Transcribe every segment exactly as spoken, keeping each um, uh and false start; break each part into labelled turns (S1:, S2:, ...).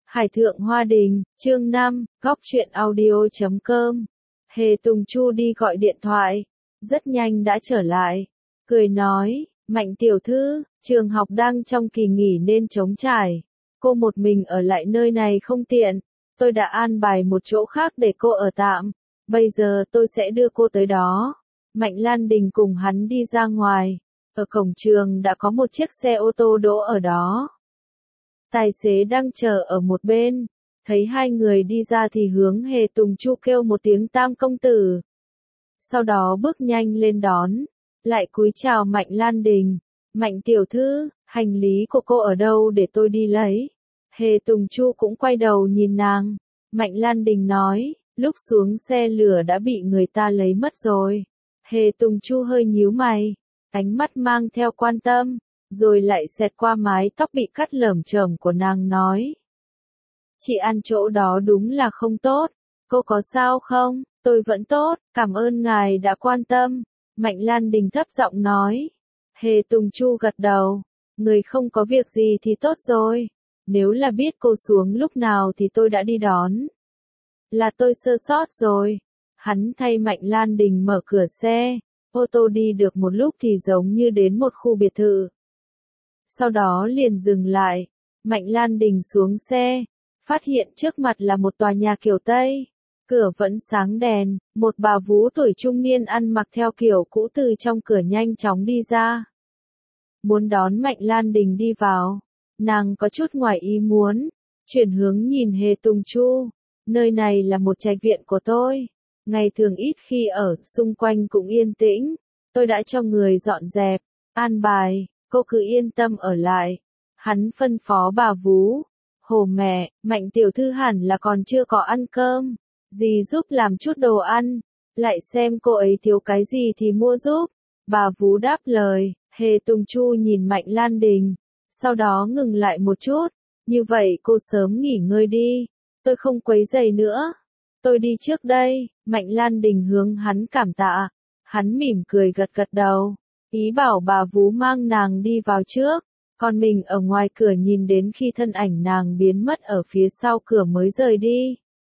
S1: Hải thượng hoa đình, chương năm, góc truyện audio chấm com. Hề Tùng Chu đi gọi điện thoại, rất nhanh đã trở lại, cười nói, Mạnh tiểu thư, trường học đang trong kỳ nghỉ nên trống trải, cô một mình ở lại nơi này không tiện, tôi đã an bài một chỗ khác để cô ở tạm, bây giờ tôi sẽ đưa cô tới đó. Mạnh Lan Đình cùng hắn đi ra ngoài, ở cổng trường đã có một chiếc xe ô tô đỗ ở đó. Tài xế đang chờ ở một bên, thấy hai người đi ra thì hướng Hề Tùng Chu kêu một tiếng Tam công tử. Sau đó bước nhanh lên đón, lại cúi chào Mạnh Lan Đình, Mạnh tiểu thư, hành lý của cô ở đâu để tôi đi lấy. Hề Tùng Chu cũng quay đầu nhìn nàng, Mạnh Lan Đình nói, lúc xuống xe lửa đã bị người ta lấy mất rồi. Hề Tùng Chu hơi nhíu mày, ánh mắt mang theo quan tâm, rồi lại xẹt qua mái tóc bị cắt lởm chởm của nàng nói. Chị ăn chỗ đó đúng là không tốt, cô có sao không? Tôi vẫn tốt, cảm ơn ngài đã quan tâm. Mạnh Lan Đình thấp giọng nói. Hề Tùng Chu gật đầu, người không có việc gì thì tốt rồi, nếu là biết cô xuống lúc nào thì tôi đã đi đón. Là tôi sơ sót rồi. Hắn thay Mạnh Lan Đình mở cửa xe, ô tô đi được một lúc thì giống như đến một khu biệt thự. Sau đó liền dừng lại, Mạnh Lan Đình xuống xe, phát hiện trước mặt là một tòa nhà kiểu Tây, cửa vẫn sáng đèn, một bà vú tuổi trung niên ăn mặc theo kiểu cũ từ trong cửa nhanh chóng đi ra. Muốn đón Mạnh Lan Đình đi vào, nàng có chút ngoài ý muốn, chuyển hướng nhìn Hề Tùng Chu, nơi này là một trạch viện của tôi, ngày thường ít khi ở, xung quanh cũng yên tĩnh, tôi đã cho người dọn dẹp, an bài. Cô cứ yên tâm ở lại. Hắn phân phó bà vú. Hồ mẹ, Mạnh tiểu thư hẳn là còn chưa có ăn cơm. Dì giúp làm chút đồ ăn. Lại xem cô ấy thiếu cái gì thì mua giúp. Bà vú đáp lời. Hề Tùng Chu nhìn Mạnh Lan Đình. Sau đó ngừng lại một chút. Như vậy cô sớm nghỉ ngơi đi. Tôi không quấy rầy nữa. Tôi đi trước đây. Mạnh Lan Đình hướng hắn cảm tạ. Hắn mỉm cười gật gật đầu. Ý bảo bà vú mang nàng đi vào trước, còn mình ở ngoài cửa nhìn đến khi thân ảnh nàng biến mất ở phía sau cửa mới rời đi.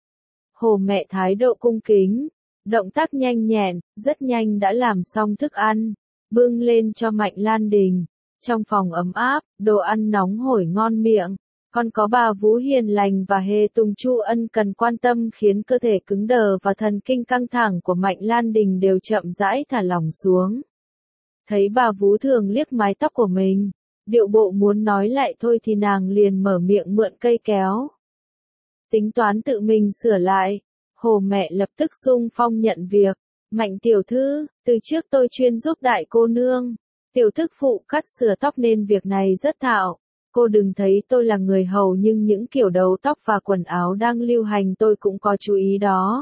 S1: Hồ mẹ thái độ cung kính, động tác nhanh nhẹn, rất nhanh đã làm xong thức ăn, bưng lên cho Mạnh Lan Đình. Trong phòng ấm áp, đồ ăn nóng hổi ngon miệng, còn có bà vú hiền lành và Hề Tùng Chu ân cần quan tâm khiến cơ thể cứng đờ và thần kinh căng thẳng của Mạnh Lan Đình đều chậm rãi thả lỏng xuống. Thấy bà vú thường liếc mái tóc của mình, điệu bộ muốn nói lại thôi thì nàng liền mở miệng mượn cây kéo. Tính toán tự mình sửa lại, Hồ mẹ lập tức xung phong nhận việc. Mạnh tiểu thư, từ trước tôi chuyên giúp đại cô nương, tiểu thức phụ cắt sửa tóc nên việc này rất thạo. Cô đừng thấy tôi là người hầu nhưng những kiểu đầu tóc và quần áo đang lưu hành tôi cũng có chú ý đó.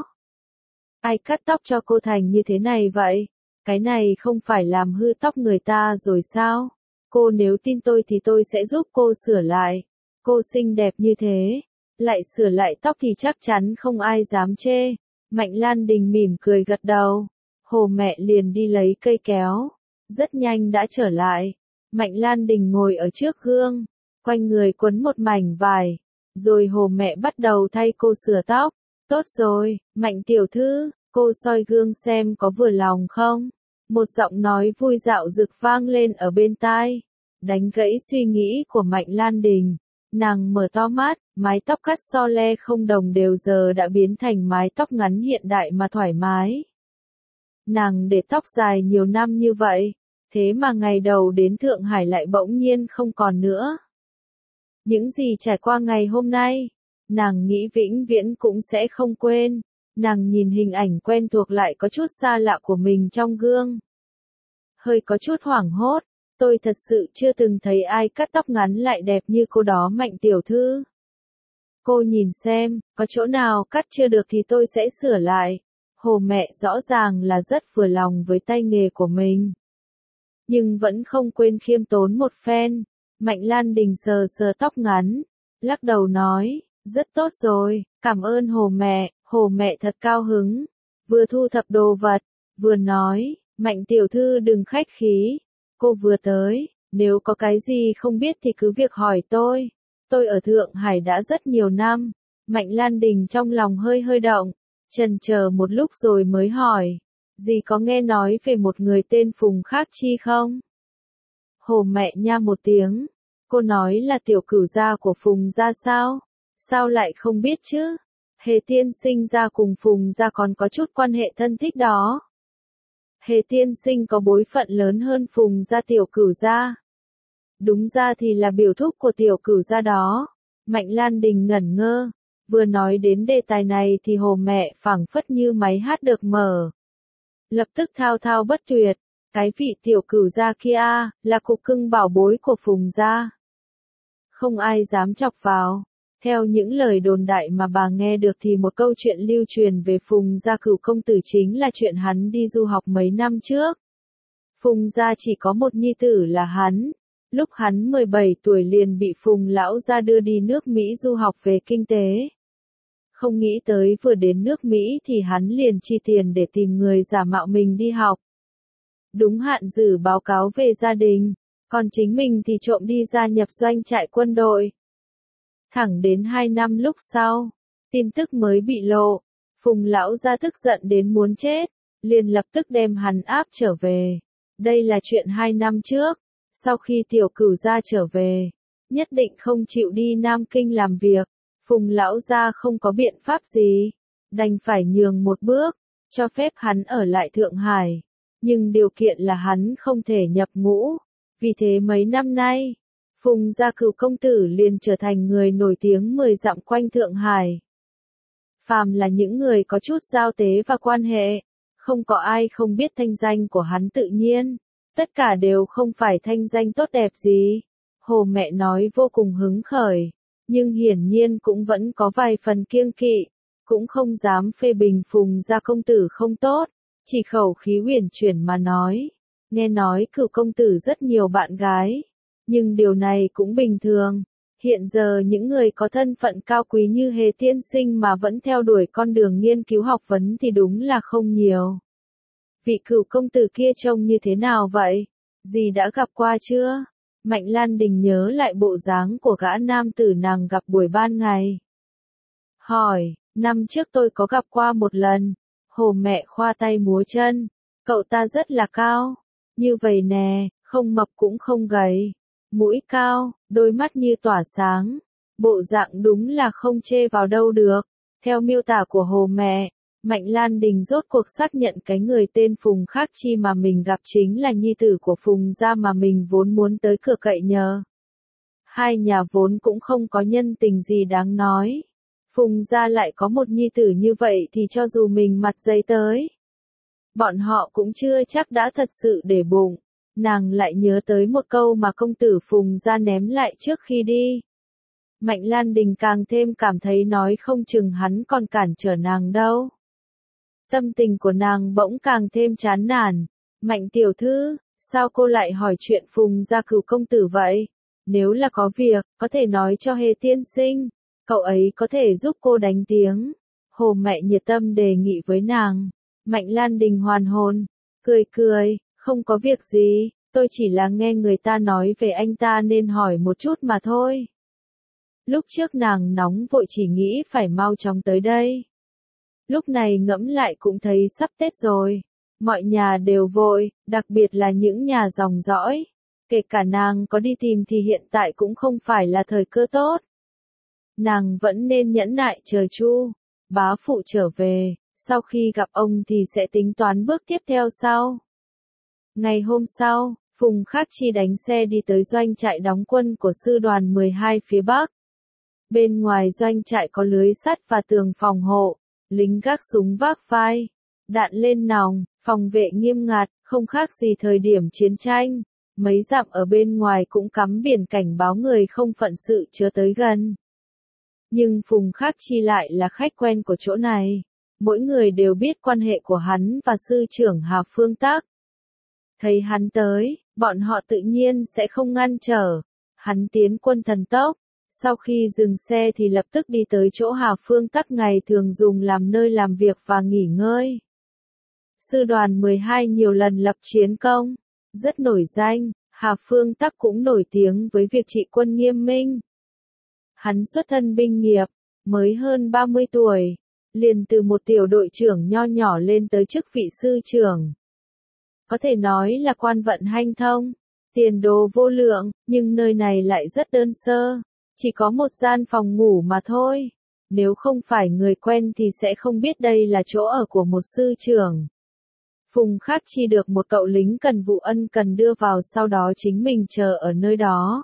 S1: Ai cắt tóc cho cô thành như thế này vậy? Cái này không phải làm hư tóc người ta rồi sao? Cô nếu tin tôi thì tôi sẽ giúp cô sửa lại. Cô xinh đẹp như thế, lại sửa lại tóc thì chắc chắn không ai dám chê. Mạnh Lan Đình mỉm cười gật đầu. Hồ mẹ liền đi lấy cây kéo. Rất nhanh đã trở lại. Mạnh Lan Đình ngồi ở trước gương, quanh người quấn một mảnh vải. Rồi Hồ mẹ bắt đầu thay cô sửa tóc. Tốt rồi, Mạnh tiểu thư, cô soi gương xem có vừa lòng không? Một giọng nói vui dạo dực vang lên ở bên tai, đánh gãy suy nghĩ của Mạnh Lan Đình. Nàng mở to mắt, mái tóc cắt so le không đồng đều giờ đã biến thành mái tóc ngắn hiện đại mà thoải mái. Nàng để tóc dài nhiều năm như vậy, thế mà ngày đầu đến Thượng Hải lại bỗng nhiên không còn nữa. Những gì trải qua ngày hôm nay, nàng nghĩ vĩnh viễn cũng sẽ không quên. Nàng nhìn hình ảnh quen thuộc lại có chút xa lạ của mình trong gương. Hơi có chút hoảng hốt, tôi thật sự chưa từng thấy ai cắt tóc ngắn lại đẹp như cô đó Mạnh tiểu thư. Cô nhìn xem, có chỗ nào cắt chưa được thì tôi sẽ sửa lại. Hồ mẹ rõ ràng là rất vừa lòng với tay nghề của mình. Nhưng vẫn không quên khiêm tốn một phen. Mạnh Lan Đình sờ sờ tóc ngắn, lắc đầu nói, rất tốt rồi, cảm ơn Hồ mẹ. Hồ mẹ thật cao hứng, vừa thu thập đồ vật, vừa nói, Mạnh tiểu thư đừng khách khí, cô vừa tới, nếu có cái gì không biết thì cứ việc hỏi tôi. Tôi ở Thượng Hải đã rất nhiều năm. Mạnh Lan Đình trong lòng hơi hơi động, chần chờ một lúc rồi mới hỏi, dì có nghe nói về một người tên Phùng Khắc Chi không? Hồ mẹ nha một tiếng, cô nói là tiểu cửu gia của Phùng gia sao? Sao lại không biết chứ? Hề tiên sinh gia cùng Phùng gia còn có chút quan hệ thân thích đó. Hề tiên sinh có bối phận lớn hơn Phùng gia tiểu cửu gia. Đúng ra thì là biểu thúc của tiểu cửu gia đó. Mạnh Lan Đình ngẩn ngơ, vừa nói đến đề tài này thì hồ mẹ phảng phất như máy hát được mở. Lập tức thao thao bất tuyệt, cái vị tiểu cửu gia kia là cục cưng bảo bối của Phùng gia. Không ai dám chọc vào. Theo những lời đồn đại mà bà nghe được thì một câu chuyện lưu truyền về Phùng gia cửu công tử chính là chuyện hắn đi du học mấy năm trước. Phùng gia chỉ có một nhi tử là hắn. Lúc hắn mười bảy tuổi liền bị Phùng lão gia đưa đi nước Mỹ du học về kinh tế. Không nghĩ tới vừa đến nước Mỹ thì hắn liền chi tiền để tìm người giả mạo mình đi học. Đúng hạn dử báo cáo về gia đình, còn chính mình thì trộm đi gia nhập doanh trại quân đội. Thẳng đến hai năm lúc sau, tin tức mới bị lộ, Phùng lão gia tức giận đến muốn chết, liền lập tức đem hắn áp trở về. Đây là chuyện hai năm trước, sau khi tiểu cửu gia trở về, nhất định không chịu đi Nam Kinh làm việc, Phùng lão gia không có biện pháp gì, đành phải nhường một bước, cho phép hắn ở lại Thượng Hải, nhưng điều kiện là hắn không thể nhập ngũ, vì thế mấy năm nay, Phùng gia cửu công tử liền trở thành người nổi tiếng mười dặm quanh Thượng Hải. Phàm là những người có chút giao tế và quan hệ, không có ai không biết thanh danh của hắn tự nhiên, tất cả đều không phải thanh danh tốt đẹp gì. Hồ mẹ nói vô cùng hứng khởi, nhưng hiển nhiên cũng vẫn có vài phần kiêng kỵ, cũng không dám phê bình Phùng gia công tử không tốt, chỉ khẩu khí huyền chuyển mà nói, nghe nói cửu công tử rất nhiều bạn gái. Nhưng điều này cũng bình thường, hiện giờ những người có thân phận cao quý như Hề tiên sinh mà vẫn theo đuổi con đường nghiên cứu học vấn thì đúng là không nhiều. Vị cửu công tử kia trông như thế nào vậy? Dì đã gặp qua chưa? Mạnh Lan Đình nhớ lại bộ dáng của gã nam tử nàng gặp buổi ban ngày. Hỏi, năm trước tôi có gặp qua một lần. Hồ mẹ khoa tay múa chân, cậu ta rất là cao, như vậy nè, không mập cũng không gầy. Mũi cao, đôi mắt như tỏa sáng, bộ dạng đúng là không chê vào đâu được. Theo miêu tả của hồ mẹ, Mạnh Lan Đình rốt cuộc xác nhận cái người tên Phùng Khắc Chi mà mình gặp chính là nhi tử của Phùng gia mà mình vốn muốn tới cửa cậy nhờ. Hai nhà vốn cũng không có nhân tình gì đáng nói. Phùng gia lại có một nhi tử như vậy thì cho dù mình mặt dày tới, bọn họ cũng chưa chắc đã thật sự để bụng. Nàng lại nhớ tới một câu mà công tử Phùng gia ném lại trước khi đi. Mạnh Lan Đình càng thêm cảm thấy nói không chừng hắn còn cản trở nàng đâu. Tâm tình của nàng bỗng càng thêm chán nản. Mạnh tiểu thư, sao cô lại hỏi chuyện Phùng gia cửu công tử vậy? Nếu là có việc, có thể nói cho Hề tiên sinh, cậu ấy có thể giúp cô đánh tiếng. Hồ mẹ nhiệt tâm đề nghị với nàng. Mạnh Lan Đình hoàn hồn, cười cười. Không có việc gì, tôi chỉ là nghe người ta nói về anh ta nên hỏi một chút mà thôi. Lúc trước nàng nóng vội chỉ nghĩ phải mau chóng tới đây. Lúc này ngẫm lại cũng thấy sắp Tết rồi. Mọi nhà đều vội, đặc biệt là những nhà dòng dõi. Kể cả nàng có đi tìm thì hiện tại cũng không phải là thời cơ tốt. Nàng vẫn nên nhẫn nại chờ Chu bá phụ trở về, sau khi gặp ông thì sẽ tính toán bước tiếp theo sau. Ngày hôm sau, Phùng Khắc Chi đánh xe đi tới doanh trại đóng quân của sư đoàn mười hai phía Bắc. Bên ngoài doanh trại có lưới sắt và tường phòng hộ, lính gác súng vác vai, đạn lên nòng, phòng vệ nghiêm ngặt, không khác gì thời điểm chiến tranh. Mấy dặm ở bên ngoài cũng cắm biển cảnh báo người không phận sự chớ tới gần. Nhưng Phùng Khắc Chi lại là khách quen của chỗ này. Mỗi người đều biết quan hệ của hắn và sư trưởng Hà Phương Tắc. Thấy hắn tới, bọn họ tự nhiên sẽ không ngăn trở. Hắn tiến quân thần tốc. Sau khi dừng xe thì lập tức đi tới chỗ Hà Phương Tắc ngày thường dùng làm nơi làm việc và nghỉ ngơi. Sư đoàn mười hai nhiều lần lập chiến công, rất nổi danh. Hà Phương Tắc cũng nổi tiếng với việc trị quân nghiêm minh. Hắn xuất thân binh nghiệp, mới hơn ba mươi tuổi, liền từ một tiểu đội trưởng nho nhỏ lên tới chức vị sư trưởng. Có thể nói là quan vận hanh thông, tiền đồ vô lượng, nhưng nơi này lại rất đơn sơ, chỉ có một gian phòng ngủ mà thôi. Nếu không phải người quen thì sẽ không biết đây là chỗ ở của một sư trưởng. Phùng Khắc Chi được một cậu lính cần vụ ân cần đưa vào, sau đó chính mình chờ ở nơi đó.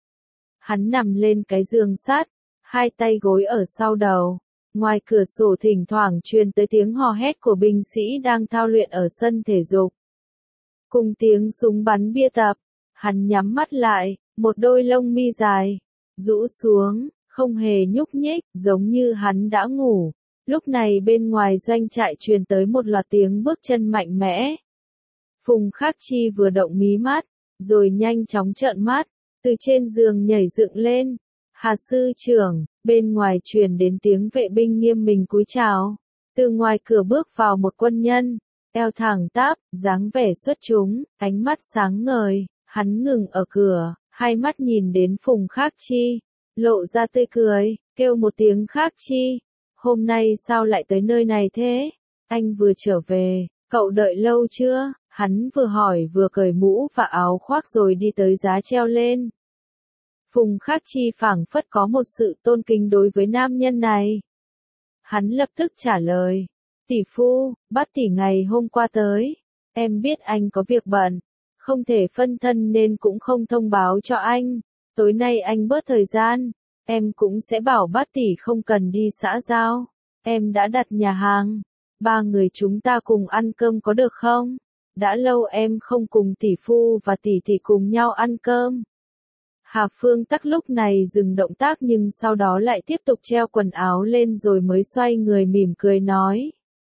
S1: Hắn nằm lên cái giường sắt, hai tay gối ở sau đầu. Ngoài cửa sổ thỉnh thoảng truyền tới tiếng hò hét của binh sĩ đang thao luyện ở sân thể dục. Cùng tiếng súng bắn bia tập, hắn nhắm mắt lại, một đôi lông mi dài, rũ xuống, không hề nhúc nhích, giống như hắn đã ngủ. Lúc này bên ngoài doanh trại truyền tới một loạt tiếng bước chân mạnh mẽ. Phùng Khắc Chi vừa động mí mắt, rồi nhanh chóng trợn mắt, từ trên giường nhảy dựng lên. Hà sư trưởng, bên ngoài truyền đến tiếng vệ binh nghiêm mình cúi chào. Từ ngoài cửa bước vào một quân nhân, eo thẳng tắp, dáng vẻ xuất chúng, ánh mắt sáng ngời, hắn ngừng ở cửa, hai mắt nhìn đến Phùng Khắc Chi, lộ ra tươi cười, kêu một tiếng Khắc Chi. Hôm nay sao lại tới nơi này thế? Anh vừa trở về, cậu đợi lâu chưa? Hắn vừa hỏi vừa cởi mũ và áo khoác rồi đi tới giá treo lên. Phùng Khắc Chi phảng phất có một sự tôn kính đối với nam nhân này. Hắn lập tức trả lời, tỷ phu, Bát tỷ ngày hôm qua tới, em biết anh có việc bận, không thể phân thân nên cũng không thông báo cho anh, tối nay anh bớt thời gian, em cũng sẽ bảo Bát tỷ không cần đi xã giao, em đã đặt nhà hàng, ba người chúng ta cùng ăn cơm có được không? Đã lâu em không cùng tỷ phu và tỷ tỷ cùng nhau ăn cơm. Hà Phương Tắc lúc này dừng động tác nhưng sau đó lại tiếp tục treo quần áo lên rồi mới xoay người mỉm cười nói.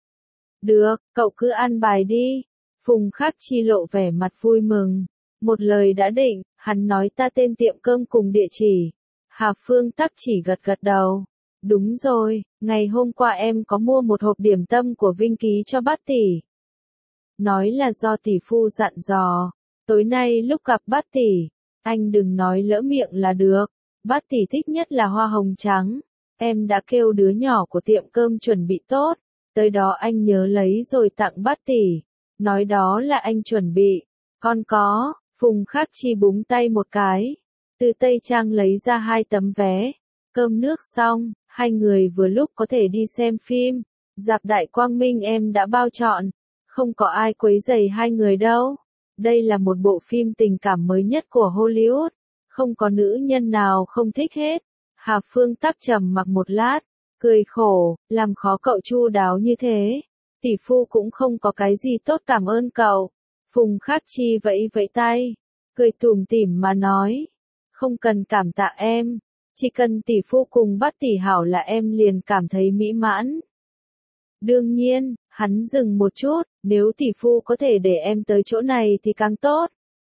S1: Được, cậu cứ ăn bài đi. Phùng Khắc Chi lộ vẻ mặt vui mừng. Một lời đã định, hắn nói ta tên tiệm cơm cùng địa chỉ. Hà Phương Tắc chỉ gật gật đầu. Đúng rồi, ngày hôm qua em có mua một hộp điểm tâm của Vinh Ký cho Bát tỷ. Nói là do tỷ phu dặn dò. Tối nay lúc gặp Bát tỷ, anh đừng nói lỡ miệng là được. Bát tỷ thích nhất là hoa hồng trắng. Em đã kêu đứa nhỏ của tiệm cơm chuẩn bị tốt. Tới đó anh nhớ lấy rồi tặng Bát tỷ. Nói đó là anh chuẩn bị. Con có, Phùng Khắc Chi búng tay một cái. Từ Tây Trang lấy ra hai tấm vé. Cơm nước xong, hai người vừa lúc có thể đi xem phim. Rạp Đại Quang Minh em đã bao trọn. Không có ai quấy rầy hai người đâu. Đây là một bộ phim tình cảm mới nhất của Hollywood. Không có nữ nhân nào không thích hết. Hà Phương Tắc trầm mặc một lát. Cười khổ, làm khó cậu chu đáo như thế. Tỷ phu cũng không có cái gì tốt cảm ơn cậu. Phùng Khắc Chi vẫy vẫy tay. Cười tủm tỉm mà nói. Không cần cảm tạ em. Chỉ cần tỷ phu cùng Bát tỷ hảo là em liền cảm thấy mỹ mãn. Đương nhiên, hắn dừng một chút, nếu tỷ phu có thể để em tới chỗ này thì càng tốt.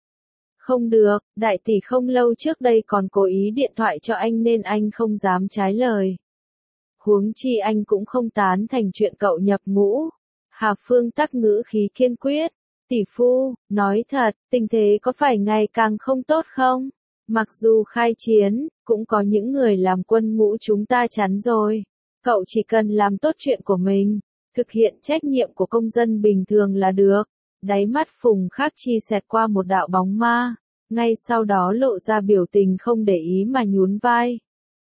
S1: Không được, đại tỷ không lâu trước đây còn cố ý điện thoại cho anh nên anh không dám trái lời. Huống chi anh cũng không tán thành chuyện cậu nhập ngũ. Hà Phương Tắc ngữ khí kiên quyết. Tỷ phu, nói thật, tình thế có phải ngày càng không tốt không? Mặc dù khai chiến, cũng có những người làm quân ngũ chúng ta chắn rồi. Cậu chỉ cần làm tốt chuyện của mình, thực hiện trách nhiệm của công dân bình thường là được. Đáy mắt Phùng Khắc Chi xẹt qua một đạo bóng ma, ngay sau đó lộ ra biểu tình không để ý mà nhún vai.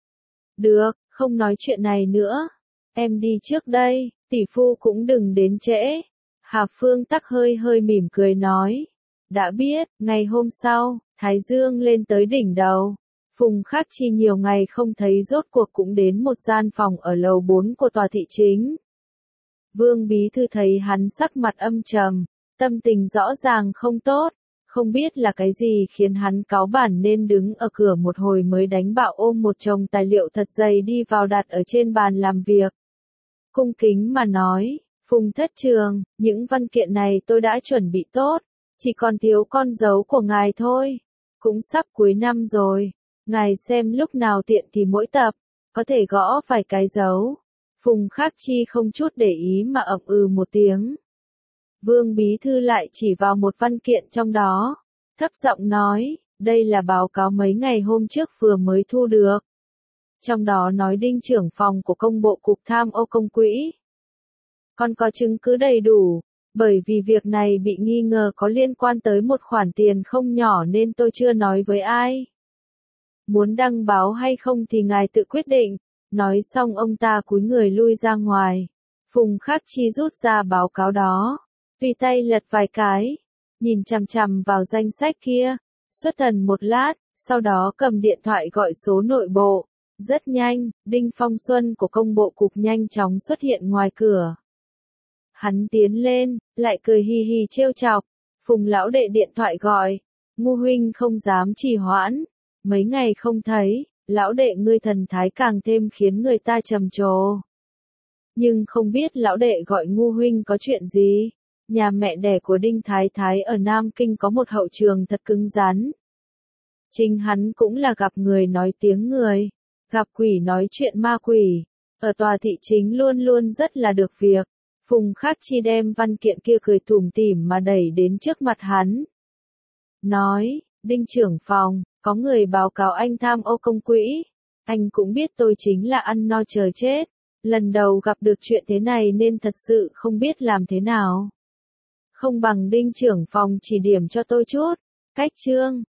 S1: Được, không nói chuyện này nữa. Em đi trước đây, tỷ phu cũng đừng đến trễ. Hà Phương Tắc hơi hơi mỉm cười nói. Đã biết, ngày hôm sau, Thái Dương lên tới đỉnh đầu. Phùng Khắc Chi nhiều ngày không thấy rốt cuộc cũng đến một gian phòng ở lầu bốn của tòa thị chính. Vương Bí Thư thấy hắn sắc mặt âm trầm, tâm tình rõ ràng không tốt, không biết là cái gì khiến hắn cáu bản nên đứng ở cửa một hồi mới đánh bạo ôm một chồng tài liệu thật dày đi vào đặt ở trên bàn làm việc. Cung kính mà nói, Phùng thất trường, những văn kiện này tôi đã chuẩn bị tốt, chỉ còn thiếu con dấu của ngài thôi, cũng sắp cuối năm rồi, ngài xem lúc nào tiện thì mỗi tập, có thể gõ vài cái dấu. Phùng Khắc Chi không chút để ý mà ậm ừ một tiếng. Vương Bí Thư lại chỉ vào một văn kiện trong đó, thấp giọng nói, đây là báo cáo mấy ngày hôm trước vừa mới thu được. trong đó nói Đinh trưởng phòng của công bộ cục tham ô công quỹ. Còn có chứng cứ đầy đủ, bởi vì việc này bị nghi ngờ có liên quan tới một khoản tiền không nhỏ nên tôi chưa nói với ai. Muốn đăng báo hay không thì ngài tự quyết định. Nói xong ông ta cúi người lui ra ngoài. Phùng Khắc Chi rút ra báo cáo đó, tùy tay lật vài cái, nhìn chằm chằm vào danh sách kia, xuất thần một lát, sau đó cầm điện thoại gọi số nội bộ. Rất nhanh, Đinh Phong Xuân của công bộ cục nhanh chóng xuất hiện ngoài cửa. Hắn tiến lên, lại cười hì hì trêu chọc. Phùng lão đệ điện thoại gọi, Ngu huynh không dám trì hoãn, mấy ngày không thấy, lão đệ ngươi thần thái càng thêm khiến người ta trầm trồ. Nhưng không biết lão đệ gọi Ngu huynh có chuyện gì? Nhà mẹ đẻ của Đinh Thái Thái ở Nam Kinh có một hậu trường thật cứng rắn. Chính hắn cũng là gặp người nói tiếng người, gặp quỷ nói chuyện ma quỷ, ở tòa thị chính luôn luôn rất là được việc. Phùng Khắc Chi đem văn kiện kia cười tủm tỉm mà đẩy đến trước mặt hắn. Nói, Đinh trưởng phòng, có người báo cáo anh tham ô công quỹ. Anh cũng biết tôi chính là ăn no chờ chết. Lần đầu gặp được chuyện thế này nên thật sự không biết làm thế nào. Không bằng Đinh trưởng phòng chỉ điểm cho tôi chút. Cách chương